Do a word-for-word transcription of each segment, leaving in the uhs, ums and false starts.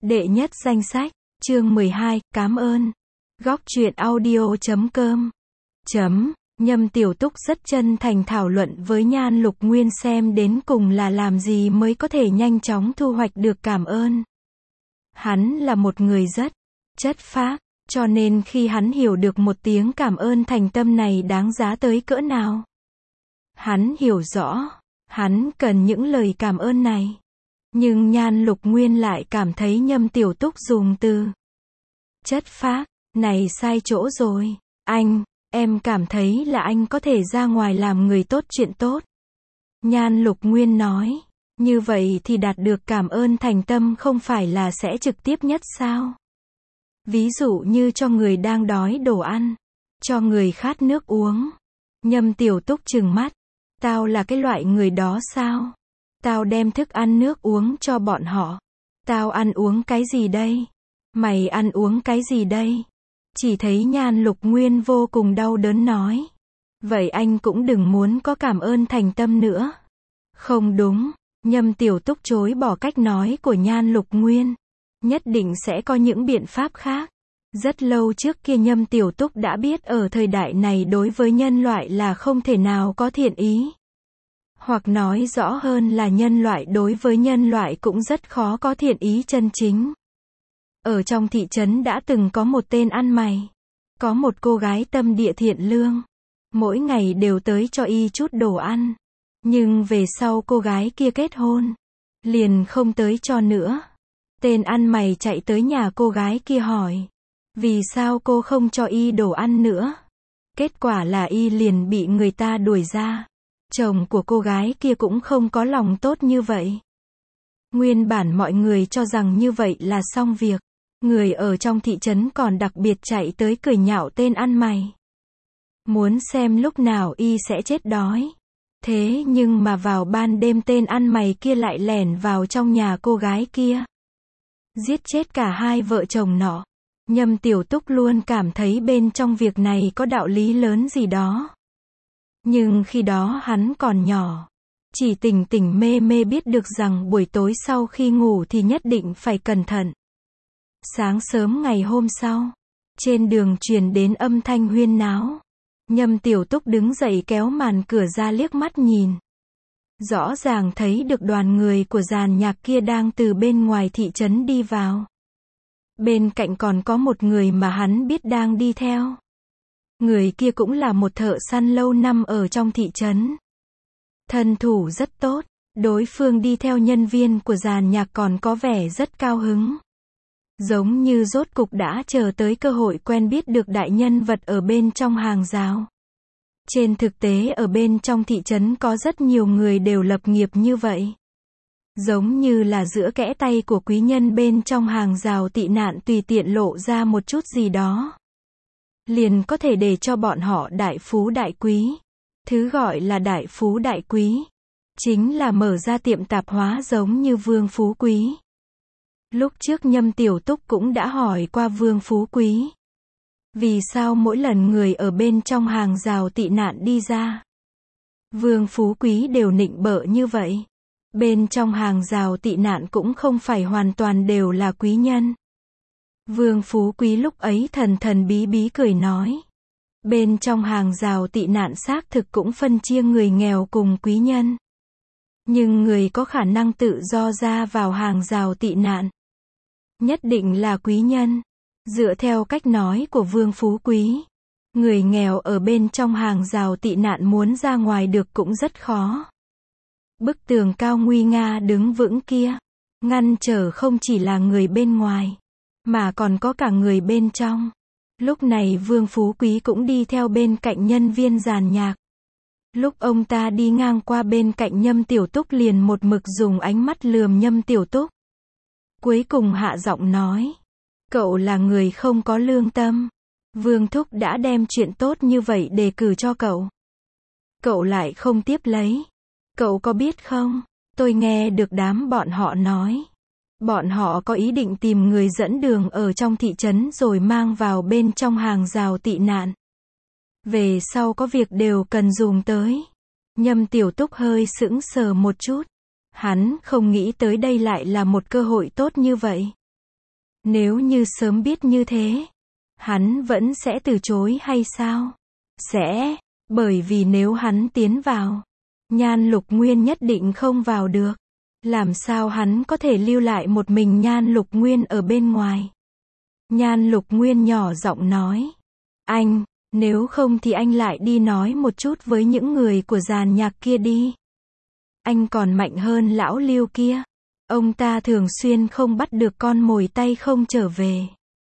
Đệ nhất danh sách, chương mười hai, cám ơn. Góc truyện audio chấm com. Chấm, Nhâm Tiểu Túc rất chân thành thảo luận với Nhan Lục Nguyên xem đến cùng là làm gì mới có thể nhanh chóng thu hoạch được cảm ơn. Hắn là một người rất chất phác, cho nên khi hắn hiểu được một tiếng cảm ơn thành tâm này đáng giá tới cỡ nào. Hắn hiểu rõ, hắn cần những lời cảm ơn này. Nhưng Nhan Lục Nguyên lại cảm thấy Nhâm Tiểu Túc dùng từ chất phác này sai chỗ rồi. Anh, em cảm thấy là anh có thể ra ngoài làm người tốt chuyện tốt. Nhan Lục Nguyên nói, như vậy thì đạt được cảm ơn thành tâm không phải là sẽ trực tiếp nhất sao? Ví dụ như cho người đang đói đồ ăn, cho người khát nước uống. Nhâm Tiểu Túc trừng mắt, tao là cái loại người đó sao? Tao đem thức ăn nước uống cho bọn họ. Tao ăn uống cái gì đây? Mày ăn uống cái gì đây? Chỉ thấy Nhan Lục Nguyên vô cùng đau đớn nói. Vậy anh cũng đừng muốn có cảm ơn thành tâm nữa. Không đúng, Nhâm Tiểu Túc chối bỏ cách nói của Nhan Lục Nguyên. Nhất định sẽ có những biện pháp khác. Rất lâu trước kia Nhâm Tiểu Túc đã biết ở thời đại này đối với nhân loại là không thể nào có thiện ý. Hoặc nói rõ hơn là nhân loại đối với nhân loại cũng rất khó có thiện ý chân chính. Ở trong thị trấn đã từng có một tên ăn mày. Có một cô gái tâm địa thiện lương. Mỗi ngày đều tới cho y chút đồ ăn. Nhưng về sau cô gái kia kết hôn. Liền không tới cho nữa. Tên ăn mày chạy tới nhà cô gái kia hỏi. Vì sao cô không cho y đồ ăn nữa? Kết quả là y liền bị người ta đuổi ra. Chồng của cô gái kia cũng không có lòng tốt như vậy. Nguyên bản mọi người cho rằng như vậy là xong việc. Người ở trong thị trấn còn đặc biệt chạy tới cười nhạo tên ăn mày. Muốn xem lúc nào y sẽ chết đói. Thế nhưng mà vào ban đêm tên ăn mày kia lại lẻn vào trong nhà cô gái kia. Giết chết cả hai vợ chồng nọ. Nhâm Tiểu Túc luôn cảm thấy bên trong việc này có đạo lý lớn gì đó. Nhưng khi đó hắn còn nhỏ. Chỉ tỉnh tỉnh mê mê biết được rằng buổi tối sau khi ngủ thì nhất định phải cẩn thận. Sáng sớm ngày hôm sau, trên đường truyền đến âm thanh huyên náo. Nhâm Tiểu Túc đứng dậy kéo màn cửa ra liếc mắt nhìn. Rõ ràng thấy được đoàn người của dàn nhạc kia đang từ bên ngoài thị trấn đi vào. Bên cạnh còn có một người mà hắn biết đang đi theo. Người kia cũng là một thợ săn lâu năm ở trong thị trấn. Thân thủ rất tốt, đối phương đi theo nhân viên của dàn nhạc còn có vẻ rất cao hứng. Giống như rốt cục đã chờ tới cơ hội quen biết được đại nhân vật ở bên trong hàng rào. Trên thực tế ở bên trong thị trấn có rất nhiều người đều lập nghiệp như vậy. Giống như là giữa kẽ tay của quý nhân bên trong hàng rào tị nạn tùy tiện lộ ra một chút gì đó. Liền có thể để cho bọn họ đại phú đại quý. Thứ gọi là đại phú đại quý. Chính là mở ra tiệm tạp hóa giống như Vương Phú Quý. Lúc trước Nhâm Tiểu Túc cũng đã hỏi qua Vương Phú Quý. Vì sao mỗi lần người ở bên trong hàng rào tị nạn đi ra, Vương Phú Quý đều nịnh bợ như vậy? Bên trong hàng rào tị nạn cũng không phải hoàn toàn đều là quý nhân. Vương Phú Quý lúc ấy thần thần bí bí cười nói. Bên trong hàng rào tị nạn xác thực cũng phân chia người nghèo cùng quý nhân. Nhưng người có khả năng tự do ra vào hàng rào tị nạn nhất định là quý nhân. Dựa theo cách nói của Vương Phú Quý, người nghèo ở bên trong hàng rào tị nạn muốn ra ngoài được cũng rất khó. Bức tường cao nguy nga đứng vững kia, ngăn trở không chỉ là người bên ngoài, mà còn có cả người bên trong. Lúc này Vương Phú Quý cũng đi theo bên cạnh nhân viên dàn nhạc. Lúc ông ta đi ngang qua bên cạnh Nhâm Tiểu Túc liền một mực dùng ánh mắt lườm Nhâm Tiểu Túc. Cuối cùng hạ giọng nói. Cậu là người không có lương tâm. Vương Thúc đã đem chuyện tốt như vậy đề cử cho cậu. Cậu lại không tiếp lấy. Cậu có biết không? Tôi nghe được đám bọn họ nói. Bọn họ có ý định tìm người dẫn đường ở trong thị trấn rồi mang vào bên trong hàng rào tị nạn. Về sau có việc đều cần dùng tới. Nhâm Tiểu Túc hơi sững sờ một chút. Hắn không nghĩ tới đây lại là một cơ hội tốt như vậy. Nếu như sớm biết như thế, hắn vẫn sẽ từ chối hay sao? Sẽ, bởi vì nếu hắn tiến vào, Nhan Lục Nguyên nhất định không vào được. Làm sao hắn có thể lưu lại một mình Nhan Lục Nguyên ở bên ngoài? Nhan Lục Nguyên nhỏ giọng nói. Anh, nếu không thì anh lại đi nói một chút với những người của dàn nhạc kia đi. Anh còn mạnh hơn lão Lưu kia. Ông ta thường xuyên không bắt được con mồi tay không trở về.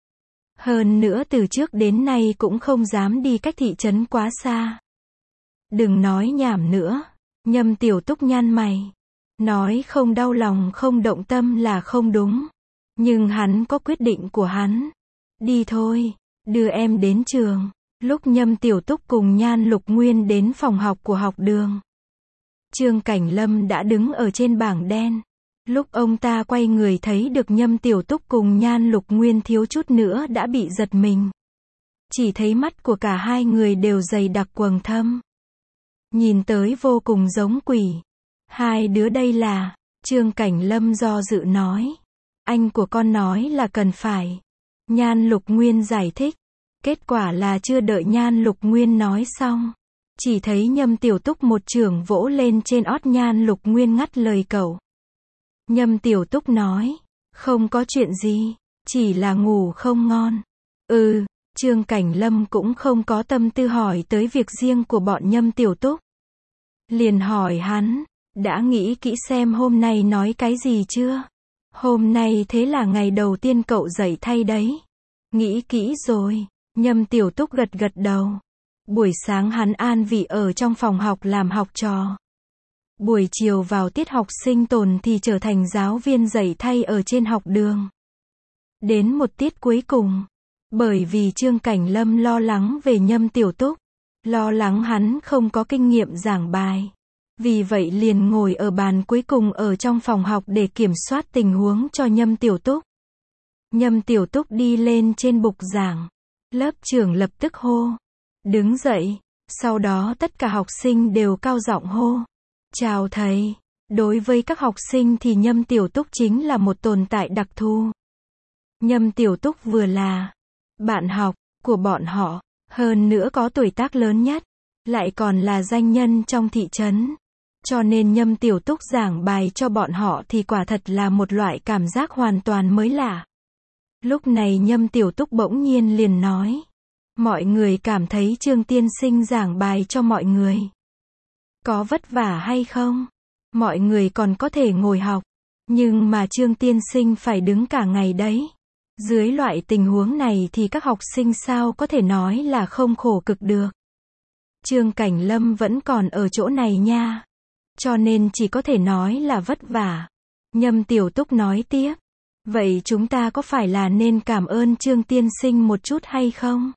Hơn nữa từ trước đến nay cũng không dám đi cách thị trấn quá xa. Đừng nói nhảm nữa. Nhâm Tiểu Túc nhăn mày. Nói không đau lòng không động tâm là không đúng. Nhưng hắn có quyết định của hắn. Đi thôi, đưa em đến trường. Lúc Nhâm Tiểu Túc cùng Nhan Lục Nguyên đến phòng học của học đường, Trương Cảnh Lâm đã đứng ở trên bảng đen. Lúc ông ta quay người thấy được Nhâm Tiểu Túc cùng Nhan Lục Nguyên thiếu chút nữa đã bị giật mình. Chỉ thấy mắt của cả hai người đều dày đặc quầng thâm. Nhìn tới vô cùng giống quỷ. Hai đứa đây là, Trương Cảnh Lâm do dự nói. Anh của con nói là cần phải. Nhan Lục Nguyên giải thích. Kết quả là chưa đợi Nhan Lục Nguyên nói xong, chỉ thấy Nhâm Tiểu Túc một chưởng vỗ lên trên ót Nhan Lục Nguyên ngắt lời cậu. Nhâm Tiểu Túc nói, không có chuyện gì, chỉ là ngủ không ngon. Ừ, Trương Cảnh Lâm cũng không có tâm tư hỏi tới việc riêng của bọn Nhâm Tiểu Túc. Liền hỏi hắn, đã nghĩ kỹ xem hôm nay nói cái gì chưa? Hôm nay thế là ngày đầu tiên cậu dậy thay đấy. Nghĩ kỹ rồi. Nhâm Tiểu Túc gật gật đầu. Buổi sáng hắn an vị ở trong phòng học làm học trò. Buổi chiều vào tiết học sinh tồn thì trở thành giáo viên dạy thay ở trên học đường. Đến một tiết cuối cùng, bởi vì Trương Cảnh Lâm lo lắng về Nhâm Tiểu Túc, lo lắng hắn không có kinh nghiệm giảng bài. Vì vậy liền ngồi ở bàn cuối cùng ở trong phòng học để kiểm soát tình huống cho Nhâm Tiểu Túc. Nhâm Tiểu Túc đi lên trên bục giảng. Lớp trưởng lập tức hô. Đứng dậy. Sau đó tất cả học sinh đều cao giọng hô. Chào thầy. Đối với các học sinh thì Nhâm Tiểu Túc chính là một tồn tại đặc thù. Nhâm Tiểu Túc vừa là bạn học của bọn họ, hơn nữa có tuổi tác lớn nhất, lại còn là danh nhân trong thị trấn. Cho nên Nhâm Tiểu Túc giảng bài cho bọn họ thì quả thật là một loại cảm giác hoàn toàn mới lạ. Lúc này Nhâm Tiểu Túc bỗng nhiên liền nói. Mọi người cảm thấy Trương tiên sinh giảng bài cho mọi người có vất vả hay không? Mọi người còn có thể ngồi học, nhưng mà Trương tiên sinh phải đứng cả ngày đấy. Dưới loại tình huống này thì các học sinh sao có thể nói là không khổ cực được. Trương Cảnh Lâm vẫn còn ở chỗ này nha. Cho nên chỉ có thể nói là vất vả. Nhâm Tiểu Túc nói tiếp. Vậy chúng ta có phải là nên cảm ơn Trương tiên sinh một chút hay không?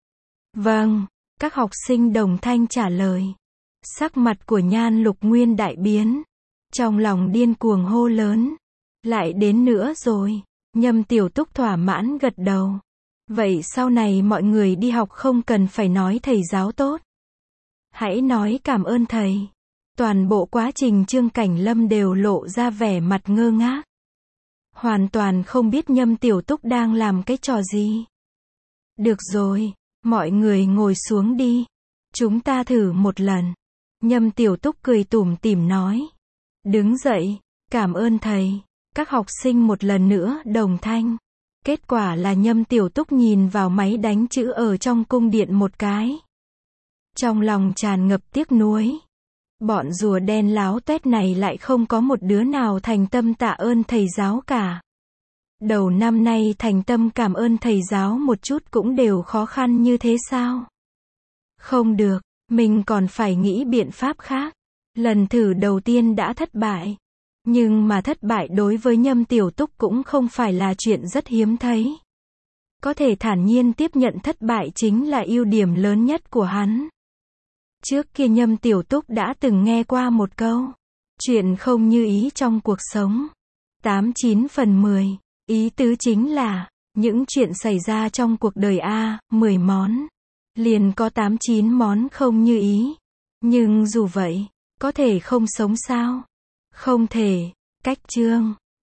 Vâng, các học sinh đồng thanh trả lời. Sắc mặt của Nhan Lục Nguyên đại biến. Trong lòng điên cuồng hô lớn. Lại đến nữa rồi. Nhâm Tiểu Túc thỏa mãn gật đầu. Vậy sau này mọi người đi học không cần phải nói thầy giáo tốt. Hãy nói cảm ơn thầy. Toàn bộ quá trình Trương Cảnh Lâm đều lộ ra vẻ mặt ngơ ngác. Hoàn toàn không biết Nhâm Tiểu Túc đang làm cái trò gì. Được rồi, mọi người ngồi xuống đi. Chúng ta thử một lần. Nhâm Tiểu Túc cười tủm tỉm nói. Đứng dậy, cảm ơn thầy. Các học sinh một lần nữa đồng thanh. Kết quả là Nhâm Tiểu Túc nhìn vào máy đánh chữ ở trong cung điện một cái. Trong lòng tràn ngập tiếc nuối. Bọn rùa đen láo tuét này lại không có một đứa nào thành tâm tạ ơn thầy giáo cả. Đầu năm nay thành tâm cảm ơn thầy giáo một chút cũng đều khó khăn như thế sao? Không được, mình còn phải nghĩ biện pháp khác. Lần thử đầu tiên đã thất bại. Nhưng mà thất bại đối với Nhâm Tiểu Túc cũng không phải là chuyện rất hiếm thấy. Có thể thản nhiên tiếp nhận thất bại chính là ưu điểm lớn nhất của hắn. Trước kia Nhâm Tiểu Túc đã từng nghe qua một câu. Chuyện không như ý trong cuộc sống. tám chín phần mười. Ý tứ chính là, những chuyện xảy ra trong cuộc đời A, mười món. Liền có tám chín món không như ý. Nhưng dù vậy, có thể không sống sao? Không thể. Cách chương